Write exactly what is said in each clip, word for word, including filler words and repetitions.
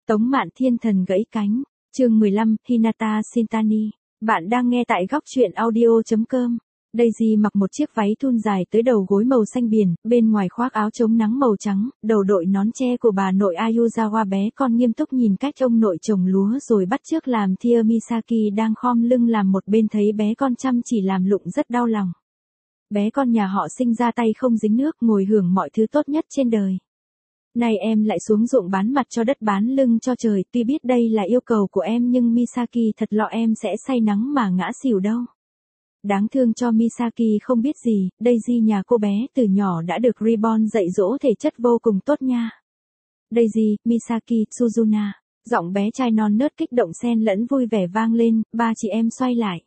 Tống Mạn Thiên Thần gãy cánh, chương mười lăm, Hinata Shintani. Bạn đang nghe tại góc truyện audio chấm com. Daisy mặc một chiếc váy thun dài tới đầu gối màu xanh biển, bên ngoài khoác áo chống nắng màu trắng, đầu đội nón tre của bà nội Ayuzawa. Bé con nghiêm túc nhìn cách ông nội trồng lúa rồi bắt chước làm thìa. Misaki đang khom lưng làm một bên thấy bé con chăm chỉ làm lụng rất đau lòng. Bé con nhà họ sinh ra tay không dính nước, ngồi hưởng mọi thứ tốt nhất trên đời. Này em lại xuống ruộng bán mặt cho đất bán lưng cho trời, tuy biết đây là yêu cầu của em nhưng Misaki thật lo em sẽ say nắng mà ngã xỉu đâu. Đáng thương cho Misaki không biết gì, Daisy nhà cô bé từ nhỏ đã được Reborn dạy dỗ thể chất vô cùng tốt nha. Daisy, Misaki, Suzuna, giọng bé trai non nớt kích động xen lẫn vui vẻ vang lên, ba chị em xoay lại.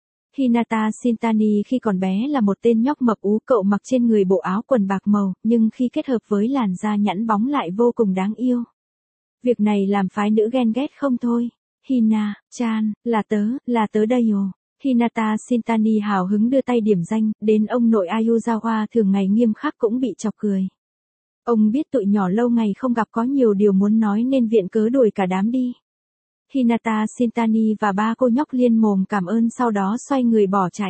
Hinata Shintani khi còn bé là một tên nhóc mập ú, cậu mặc trên người bộ áo quần bạc màu, nhưng khi kết hợp với làn da nhẵn bóng lại vô cùng đáng yêu. Việc này làm phái nữ ghen ghét không thôi. Hina, chan, là tớ, là tớ đây ồ. Hinata Shintani hào hứng đưa tay điểm danh, đến ông nội Ayuzawa thường ngày nghiêm khắc cũng bị chọc cười. Ông biết tụi nhỏ lâu ngày không gặp có nhiều điều muốn nói nên viện cớ đuổi cả đám đi. Hinata Shintani và ba cô nhóc liên mồm cảm ơn sau đó xoay người bỏ chạy.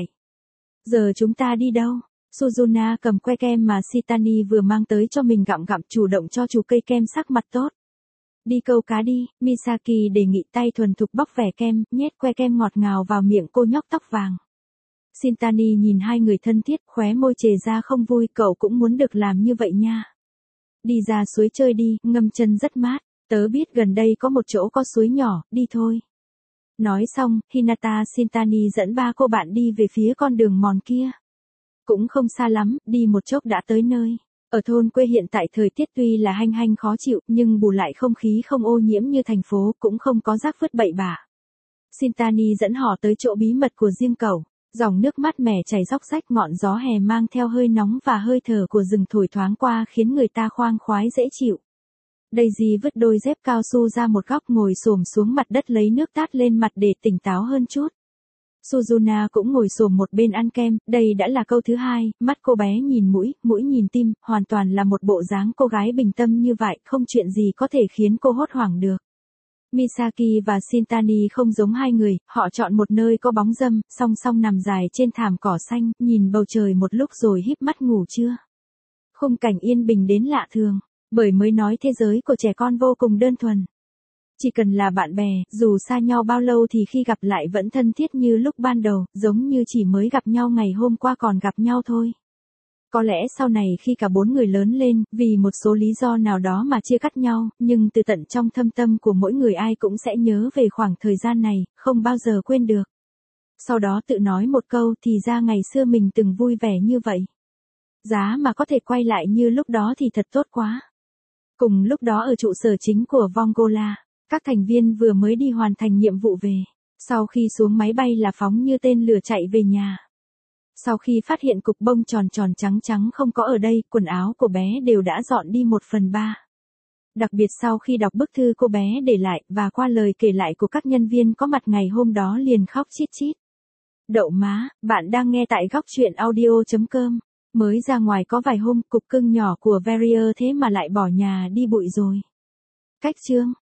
Giờ chúng ta đi đâu? Suzuna cầm que kem mà Shintani vừa mang tới cho mình gặm gặm, chủ động cho chú cây kem sắc mặt tốt. Đi câu cá đi, Misaki đề nghị, tay thuần thục bóc vỏ kem, nhét que kem ngọt ngào vào miệng cô nhóc tóc vàng. Shintani nhìn hai người thân thiết, khóe môi chề ra không vui, cậu cũng muốn được làm như vậy nha. Đi ra suối chơi đi, ngâm chân rất mát. Tớ biết gần đây có một chỗ có suối nhỏ, đi thôi. Nói xong, Hinata Shintani dẫn ba cô bạn đi về phía con đường mòn kia. Cũng không xa lắm, đi một chốc đã tới nơi. Ở thôn quê hiện tại thời tiết tuy là hanh hanh khó chịu, nhưng bù lại không khí không ô nhiễm như thành phố, cũng không có rác vứt bậy bạ. Shintani dẫn họ tới chỗ bí mật của riêng cậu. Dòng nước mát mẻ chảy róc rách, ngọn gió hè mang theo hơi nóng và hơi thở của rừng thổi thoáng qua khiến người ta khoang khoái dễ chịu. Daisy vứt đôi dép cao su ra một góc, ngồi xổm xuống mặt đất lấy nước tát lên mặt để tỉnh táo hơn chút. Suzuna cũng ngồi xổm một bên ăn kem, đây đã là câu thứ hai, mắt cô bé nhìn mũi, mũi nhìn tim, hoàn toàn là một bộ dáng cô gái bình tâm như vậy, không chuyện gì có thể khiến cô hốt hoảng được. Misaki và Shintani không giống hai người, họ chọn một nơi có bóng râm, song song nằm dài trên thảm cỏ xanh, nhìn bầu trời một lúc rồi híp mắt ngủ trưa. Khung cảnh yên bình đến lạ thường. Bởi mới nói thế giới của trẻ con vô cùng đơn thuần. Chỉ cần là bạn bè, dù xa nhau bao lâu thì khi gặp lại vẫn thân thiết như lúc ban đầu, giống như chỉ mới gặp nhau ngày hôm qua còn gặp nhau thôi. Có lẽ sau này khi cả bốn người lớn lên, vì một số lý do nào đó mà chia cắt nhau, nhưng từ tận trong thâm tâm của mỗi người ai cũng sẽ nhớ về khoảng thời gian này, không bao giờ quên được. Sau đó tự nói một câu, thì ra ngày xưa mình từng vui vẻ như vậy. Giá mà có thể quay lại như lúc đó thì thật tốt quá. Cùng lúc đó ở trụ sở chính của Vongola, các thành viên vừa mới đi hoàn thành nhiệm vụ về. Sau khi xuống máy bay là phóng như tên lửa chạy về nhà. Sau khi phát hiện cục bông tròn tròn trắng trắng không có ở đây, quần áo của bé đều đã dọn đi một phần ba. Đặc biệt sau khi đọc bức thư cô bé để lại và qua lời kể lại của các nhân viên có mặt ngày hôm đó liền khóc chít chít. Đậu má, bạn đang nghe tại góc truyện audio chấm com. Mới ra ngoài có vài hôm, cục cưng nhỏ của Verrier thế mà lại bỏ nhà đi bụi rồi. Cách chương